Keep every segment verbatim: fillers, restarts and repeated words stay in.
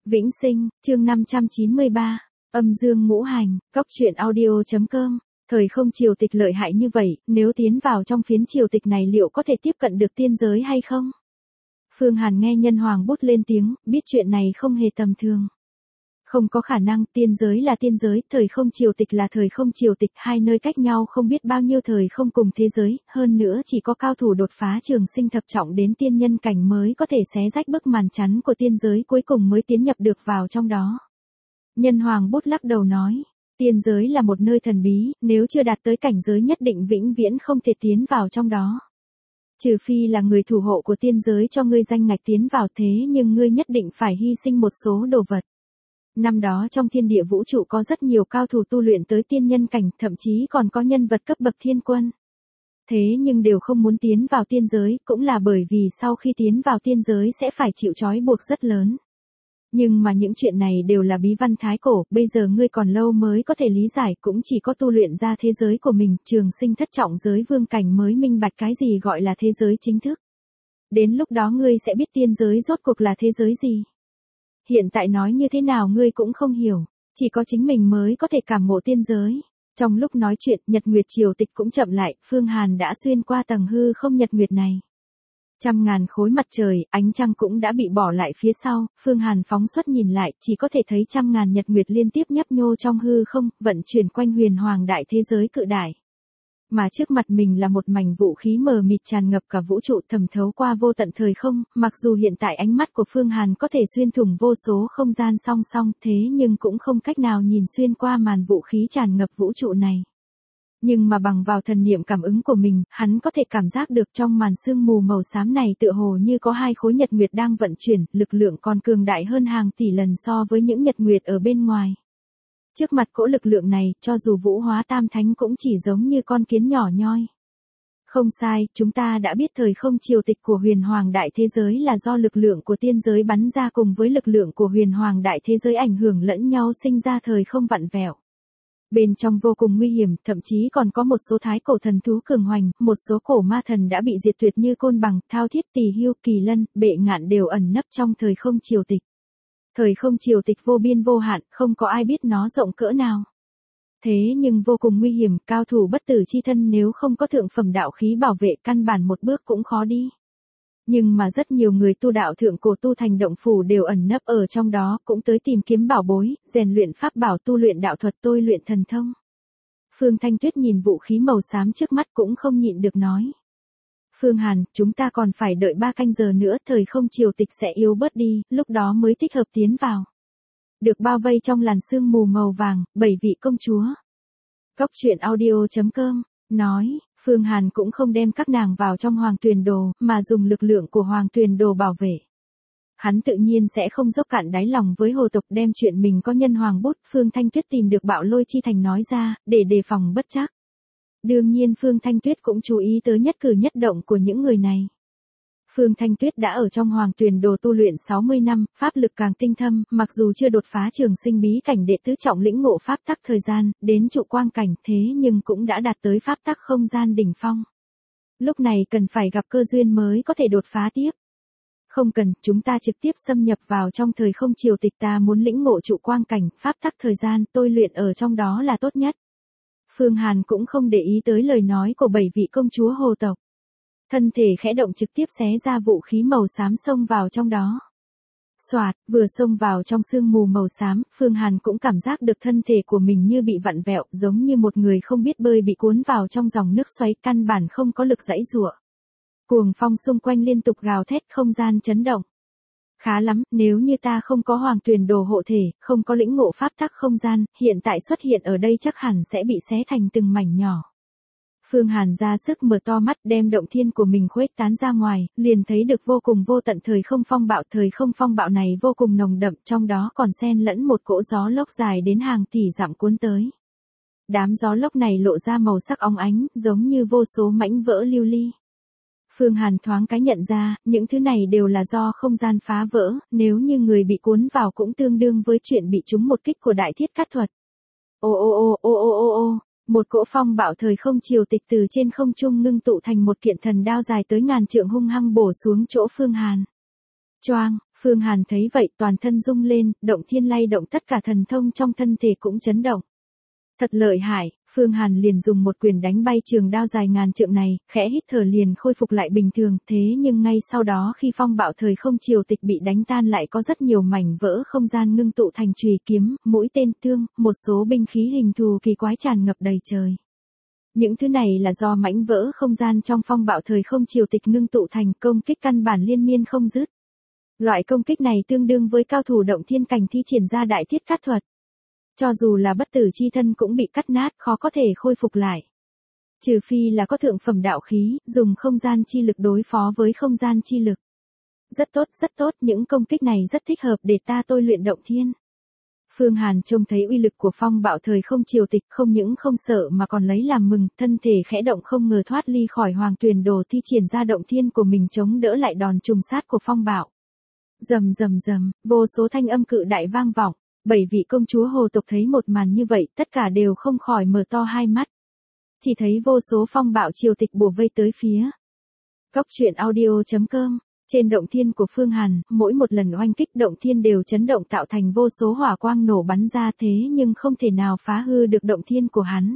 Vĩnh Sinh, chương năm trăm chín mươi ba, âm dương ngũ hành, cóc truyện audio.com. Thời không triều tịch lợi hại như vậy, nếu tiến vào trong phiến triều tịch này liệu có thể tiếp cận được tiên giới hay không? Phương Hàn nghe nhân hoàng bút lên tiếng, biết chuyện này không hề tầm thường. Không có khả năng, tiên giới là tiên giới, thời không triều tịch là thời không triều tịch, hai nơi cách nhau không biết bao nhiêu thời không cùng thế giới, hơn nữa chỉ có cao thủ đột phá trường sinh thập trọng đến tiên nhân cảnh mới có thể xé rách bức màn chắn của tiên giới cuối cùng mới tiến nhập được vào trong đó. Nhân hoàng bút lắc đầu nói, tiên giới là một nơi thần bí, nếu chưa đạt tới cảnh giới nhất định vĩnh viễn không thể tiến vào trong đó. Trừ phi là người thủ hộ của tiên giới cho ngươi danh ngạch tiến vào, thế nhưng ngươi nhất định phải hy sinh một số đồ vật. Năm đó trong thiên địa vũ trụ có rất nhiều cao thủ tu luyện tới tiên nhân cảnh, thậm chí còn có nhân vật cấp bậc thiên quân. Thế nhưng đều không muốn tiến vào tiên giới, cũng là bởi vì sau khi tiến vào tiên giới sẽ phải chịu trói buộc rất lớn. Nhưng mà những chuyện này đều là bí văn thái cổ, bây giờ ngươi còn lâu mới có thể lý giải, cũng chỉ có tu luyện ra thế giới của mình, trường sinh thất trọng giới vương cảnh mới minh bạch cái gì gọi là thế giới chính thức. Đến lúc đó ngươi sẽ biết tiên giới rốt cuộc là thế giới gì. Hiện tại nói như thế nào ngươi cũng không hiểu, chỉ có chính mình mới có thể cảm ngộ tiên giới. Trong lúc nói chuyện, nhật nguyệt triều tịch cũng chậm lại, Phương Hàn đã xuyên qua tầng hư không nhật nguyệt này. Trăm ngàn khối mặt trời, ánh trăng cũng đã bị bỏ lại phía sau, Phương Hàn phóng xuất nhìn lại, chỉ có thể thấy trăm ngàn nhật nguyệt liên tiếp nhấp nhô trong hư không, vận chuyển quanh huyền hoàng đại thế giới cự đại. Mà trước mặt mình là một mảnh vũ khí mờ mịt tràn ngập cả vũ trụ, thẩm thấu qua vô tận thời không, mặc dù hiện tại ánh mắt của Phương Hàn có thể xuyên thủng vô số không gian song song, thế nhưng cũng không cách nào nhìn xuyên qua màn vũ khí tràn ngập vũ trụ này. Nhưng mà bằng vào thần niệm cảm ứng của mình, hắn có thể cảm giác được trong màn sương mù màu xám này tựa hồ như có hai khối nhật nguyệt đang vận chuyển, lực lượng còn cường đại hơn hàng tỷ lần so với những nhật nguyệt ở bên ngoài. Trước mặt cỗ lực lượng này, cho dù vũ hóa tam thánh cũng chỉ giống như con kiến nhỏ nhoi. Không sai, chúng ta đã biết thời không triều tịch của huyền hoàng đại thế giới là do lực lượng của tiên giới bắn ra cùng với lực lượng của huyền hoàng đại thế giới ảnh hưởng lẫn nhau sinh ra thời không vặn vẹo. Bên trong vô cùng nguy hiểm, thậm chí còn có một số thái cổ thần thú cường hoành, một số cổ ma thần đã bị diệt tuyệt như côn bằng, thao thiết, tỳ hưu, kỳ lân, bệ ngạn đều ẩn nấp trong thời không triều tịch. Thời không triều tịch vô biên vô hạn, không có ai biết nó rộng cỡ nào. Thế nhưng vô cùng nguy hiểm, cao thủ bất tử chi thân nếu không có thượng phẩm đạo khí bảo vệ căn bản một bước cũng khó đi. Nhưng mà rất nhiều người tu đạo thượng cổ tu thành động phủ đều ẩn nấp ở trong đó, cũng tới tìm kiếm bảo bối, rèn luyện pháp bảo, tu luyện đạo thuật, tôi luyện thần thông. Phương Thanh Tuyết nhìn vũ khí màu xám trước mắt cũng không nhịn được nói. Phương Hàn, chúng ta còn phải đợi ba canh giờ nữa, thời không triều tịch sẽ yếu bớt đi, lúc đó mới thích hợp tiến vào. Được bao vây trong làn sương mù màu vàng, bảy vị công chúa. Cóc truyện audio.com, nói, Phương Hàn cũng không đem các nàng vào trong hoàng tuyền đồ, mà dùng lực lượng của hoàng tuyền đồ bảo vệ. Hắn tự nhiên sẽ không dốc cạn đáy lòng với hồ tộc đem chuyện mình có nhân hoàng bút, Phương Thanh Tuyết tìm được Bạo Lôi Chi Thành nói ra, để đề phòng bất trắc. Đương nhiên Phương Thanh Tuyết cũng chú ý tới nhất cử nhất động của những người này. Phương Thanh Tuyết đã ở trong hoàng tuyền đồ tu luyện sáu mươi năm, pháp lực càng tinh thâm, mặc dù chưa đột phá trường sinh bí cảnh đệ tứ trọng lĩnh ngộ pháp tắc thời gian, đến trụ quang cảnh, thế nhưng cũng đã đạt tới pháp tắc không gian đỉnh phong. Lúc này cần phải gặp cơ duyên mới có thể đột phá tiếp. Không cần, chúng ta trực tiếp xâm nhập vào trong thời không triều tịch, ta muốn lĩnh ngộ trụ quang cảnh, pháp tắc thời gian, tôi luyện ở trong đó là tốt nhất. Phương Hàn cũng không để ý tới lời nói của bảy vị công chúa hồ tộc. Thân thể khẽ động trực tiếp xé ra vũ khí màu xám xông vào trong đó. Xoạt, vừa xông vào trong sương mù màu xám, Phương Hàn cũng cảm giác được thân thể của mình như bị vặn vẹo, giống như một người không biết bơi bị cuốn vào trong dòng nước xoáy, căn bản không có lực giãy giụa. Cuồng phong xung quanh liên tục gào thét, không gian chấn động. Khá lắm, nếu như ta không có hoàng tuyền đồ hộ thể, không có lĩnh ngộ pháp tắc không gian, hiện tại xuất hiện ở đây chắc hẳn sẽ bị xé thành từng mảnh nhỏ. Phương Hàn ra sức mở to mắt, đem động thiên của mình khuếch tán ra ngoài, liền thấy được vô cùng vô tận thời không phong bạo, thời không phong bạo này vô cùng nồng đậm, trong đó còn xen lẫn một cỗ gió lốc dài đến hàng tỷ dặm cuốn tới. Đám gió lốc này lộ ra màu sắc óng ánh, giống như vô số mảnh vỡ lưu ly. Phương Hàn thoáng cái nhận ra, những thứ này đều là do không gian phá vỡ, nếu như người bị cuốn vào cũng tương đương với chuyện bị trúng một kích của đại thiết cát thuật. Ô ô ô ô ô ô ô. Một cỗ phong bạo thời không triều tịch từ trên không trung ngưng tụ thành một kiện thần đao dài tới ngàn trượng hung hăng bổ xuống chỗ Phương Hàn. Choang, Phương Hàn thấy vậy toàn thân rung lên, động thiên lay động tất cả thần thông trong thân thể cũng chấn động. Thật lợi hại, Phương Hàn liền dùng một quyền đánh bay trường đao dài ngàn trượng này, khẽ hít thở liền khôi phục lại bình thường, thế nhưng ngay sau đó khi phong bạo thời không triều tịch bị đánh tan lại có rất nhiều mảnh vỡ không gian ngưng tụ thành chùy kiếm, mũi tên thương, một số binh khí hình thù kỳ quái tràn ngập đầy trời. Những thứ này là do mảnh vỡ không gian trong phong bạo thời không triều tịch ngưng tụ thành, công kích căn bản liên miên không dứt. Loại công kích này tương đương với cao thủ động thiên cảnh thi triển ra đại thiết cát thuật. Cho dù là bất tử chi thân cũng bị cắt nát, khó có thể khôi phục lại. Trừ phi là có thượng phẩm đạo khí, dùng không gian chi lực đối phó với không gian chi lực. Rất tốt, rất tốt, những công kích này rất thích hợp để ta tôi luyện động thiên. Phương Hàn trông thấy uy lực của phong bạo thời không triều tịch, không những không sợ mà còn lấy làm mừng, thân thể khẽ động không ngờ thoát ly khỏi hoàng tuyền đồ thi triển ra động thiên của mình chống đỡ lại đòn trùng sát của phong bạo. Rầm rầm rầm, vô số thanh âm cự đại vang vọng. Bảy vị công chúa hồ tộc thấy một màn như vậy, tất cả đều không khỏi mở to hai mắt. Chỉ thấy vô số phong bạo triều tịch bủa vây tới phía. Cốc truyện audio chấm com. Trên động thiên của Phương Hàn, mỗi một lần oanh kích động thiên đều chấn động tạo thành vô số hỏa quang nổ bắn ra thế nhưng không thể nào phá hư được động thiên của hắn.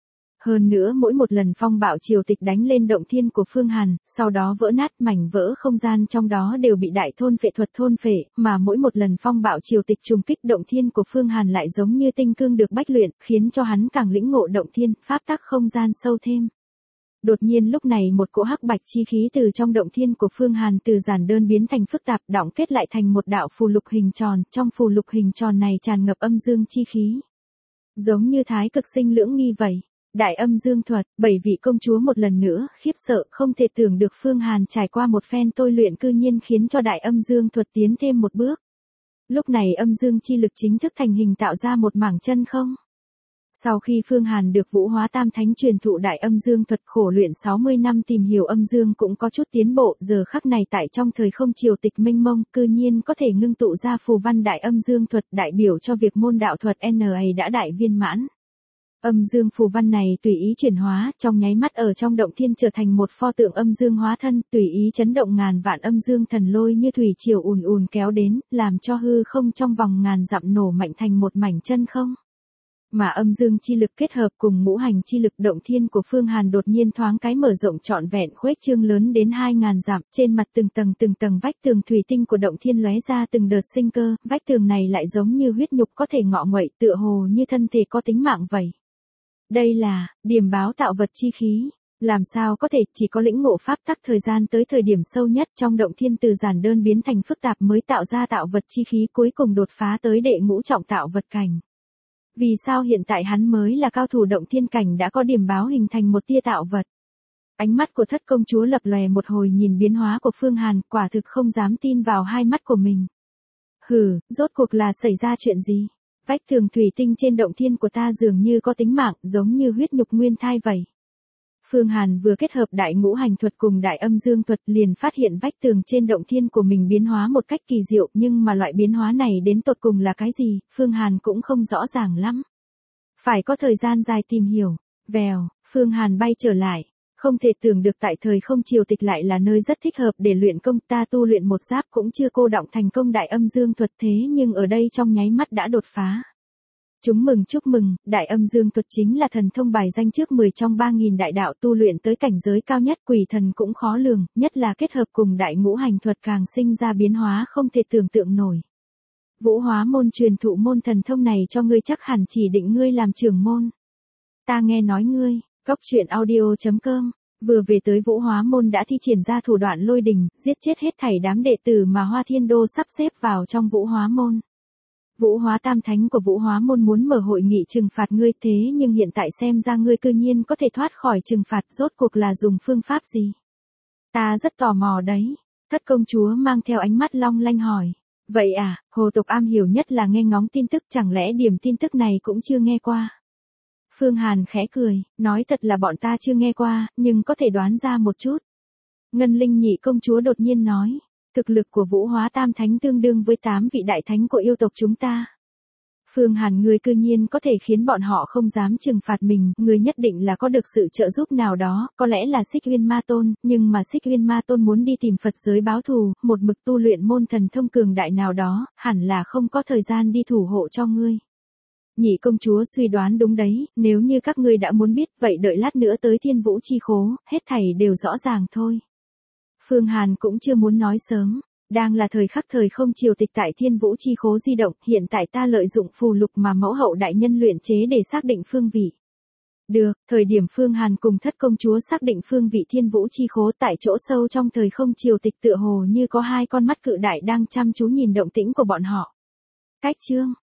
Hơn nữa mỗi một lần phong bạo triều tịch đánh lên động thiên của Phương Hàn, sau đó vỡ nát mảnh vỡ không gian trong đó đều bị đại thôn phệ thuật thôn phệ, mà mỗi một lần phong bạo triều tịch trùng kích động thiên của Phương Hàn lại giống như tinh cương được bách luyện, khiến cho hắn càng lĩnh ngộ động thiên, pháp tắc không gian sâu thêm. Đột nhiên lúc này một cỗ hắc bạch chi khí từ trong động thiên của Phương Hàn từ giản đơn biến thành phức tạp, đọng kết lại thành một đạo phù lục hình tròn, trong phù lục hình tròn này tràn ngập âm dương chi khí. Giống như thái cực sinh lưỡng nghi vậy. Đại âm dương thuật, bảy vị công chúa một lần nữa, khiếp sợ, không thể tưởng được Phương Hàn trải qua một phen tôi luyện cư nhiên khiến cho đại âm dương thuật tiến thêm một bước. Lúc này âm dương chi lực chính thức thành hình tạo ra một mảng chân không. Sau khi Phương Hàn được Vũ Hóa Tam Thánh truyền thụ đại âm dương thuật khổ luyện sáu mươi năm tìm hiểu âm dương cũng có chút tiến bộ, giờ khắc này tại trong thời không triều tịch mênh mông, cư nhiên có thể ngưng tụ ra phù văn đại âm dương thuật đại biểu cho việc môn đạo thuật en a đã đại viên mãn. Âm dương phù văn này tùy ý chuyển hóa, trong nháy mắt ở trong động thiên trở thành một pho tượng âm dương hóa thân, tùy ý chấn động ngàn vạn âm dương thần lôi như thủy triều ùn ùn kéo đến, làm cho hư không trong vòng ngàn dặm nổ mạnh thành một mảnh chân không. Mà âm dương chi lực kết hợp cùng ngũ hành chi lực động thiên của Phương Hàn đột nhiên thoáng cái mở rộng trọn vẹn khuếch trương lớn đến hai ngàn dặm, trên mặt từng tầng từng tầng vách tường thủy tinh của động thiên lóe ra từng đợt sinh cơ, vách tường này lại giống như huyết nhục có thể ngọ nguậy, tựa hồ như thân thể có tính mạng vậy. Đây là điểm báo tạo vật chi khí, làm sao có thể chỉ có lĩnh ngộ pháp tắc thời gian tới thời điểm sâu nhất trong động thiên từ giản đơn biến thành phức tạp mới tạo ra tạo vật chi khí cuối cùng đột phá tới đệ ngũ trọng tạo vật cảnh. Vì sao hiện tại hắn mới là cao thủ động thiên cảnh đã có điểm báo hình thành một tia tạo vật? Ánh mắt của thất công chúa lập lòe một hồi nhìn biến hóa của Phương Hàn, quả thực không dám tin vào hai mắt của mình. Hừ, rốt cuộc là xảy ra chuyện gì? Vách tường thủy tinh trên động thiên của ta dường như có tính mạng, giống như huyết nhục nguyên thai vậy. Phương Hàn vừa kết hợp đại ngũ hành thuật cùng đại âm dương thuật liền phát hiện vách tường trên động thiên của mình biến hóa một cách kỳ diệu, nhưng mà loại biến hóa này đến tột cùng là cái gì, Phương Hàn cũng không rõ ràng lắm. Phải có thời gian dài tìm hiểu. Vèo, Phương Hàn bay trở lại. Không thể tưởng được tại thời không triều tịch lại là nơi rất thích hợp để luyện công, ta tu luyện một giáp cũng chưa cô đọng thành công đại âm dương thuật thế nhưng ở đây trong nháy mắt đã đột phá. Chúng mừng chúc mừng, đại âm dương thuật chính là thần thông bài danh trước mười trong ba nghìn đại đạo, tu luyện tới cảnh giới cao nhất quỷ thần cũng khó lường, nhất là kết hợp cùng đại ngũ hành thuật càng sinh ra biến hóa không thể tưởng tượng nổi. Vũ Hóa môn truyền thụ môn thần thông này cho ngươi chắc hẳn chỉ định ngươi làm trưởng môn. Ta nghe nói ngươi, cốc truyện audio chấm com, vừa về tới Vũ Hóa môn đã thi triển ra thủ đoạn lôi đình, giết chết hết thảy đám đệ tử mà Hoa Thiên Đô sắp xếp vào trong Vũ Hóa môn. Vũ Hóa Tam Thánh của Vũ Hóa môn muốn mở hội nghị trừng phạt ngươi thế nhưng hiện tại xem ra ngươi cư nhiên có thể thoát khỏi trừng phạt, rốt cuộc là dùng phương pháp gì? Ta rất tò mò đấy. Thất công chúa mang theo ánh mắt long lanh hỏi. Vậy à, hồ tộc am hiểu nhất là nghe ngóng tin tức, chẳng lẽ điểm tin tức này cũng chưa nghe qua? Phương Hàn khẽ cười, nói thật là bọn ta chưa nghe qua, nhưng có thể đoán ra một chút. Ngân Linh nhị công chúa đột nhiên nói. Thực lực của Vũ Hóa Tam Thánh tương đương với tám vị đại thánh của yêu tộc chúng ta. Phương Hàn, ngươi cư nhiên có thể khiến bọn họ không dám trừng phạt mình, ngươi nhất định là có được sự trợ giúp nào đó, có lẽ là Xích Huyên Ma Tôn, nhưng mà Xích Huyên Ma Tôn muốn đi tìm Phật giới báo thù, một mực tu luyện môn thần thông cường đại nào đó, hẳn là không có thời gian đi thủ hộ cho ngươi. Nhị công chúa suy đoán đúng đấy, nếu như các ngươi đã muốn biết, vậy đợi lát nữa tới Thiên Vũ Chi Khố, hết thảy đều rõ ràng thôi. Phương Hàn cũng chưa muốn nói sớm. Đang là thời khắc thời không triều tịch tại Thiên Vũ Chi Khố di động, hiện tại ta lợi dụng phù lục mà mẫu hậu đại nhân luyện chế để xác định phương vị. Được, thời điểm Phương Hàn cùng thất công chúa xác định phương vị Thiên Vũ Chi Khố tại chỗ sâu trong thời không triều tịch tựa hồ như có hai con mắt cự đại đang chăm chú nhìn động tĩnh của bọn họ. Cách chương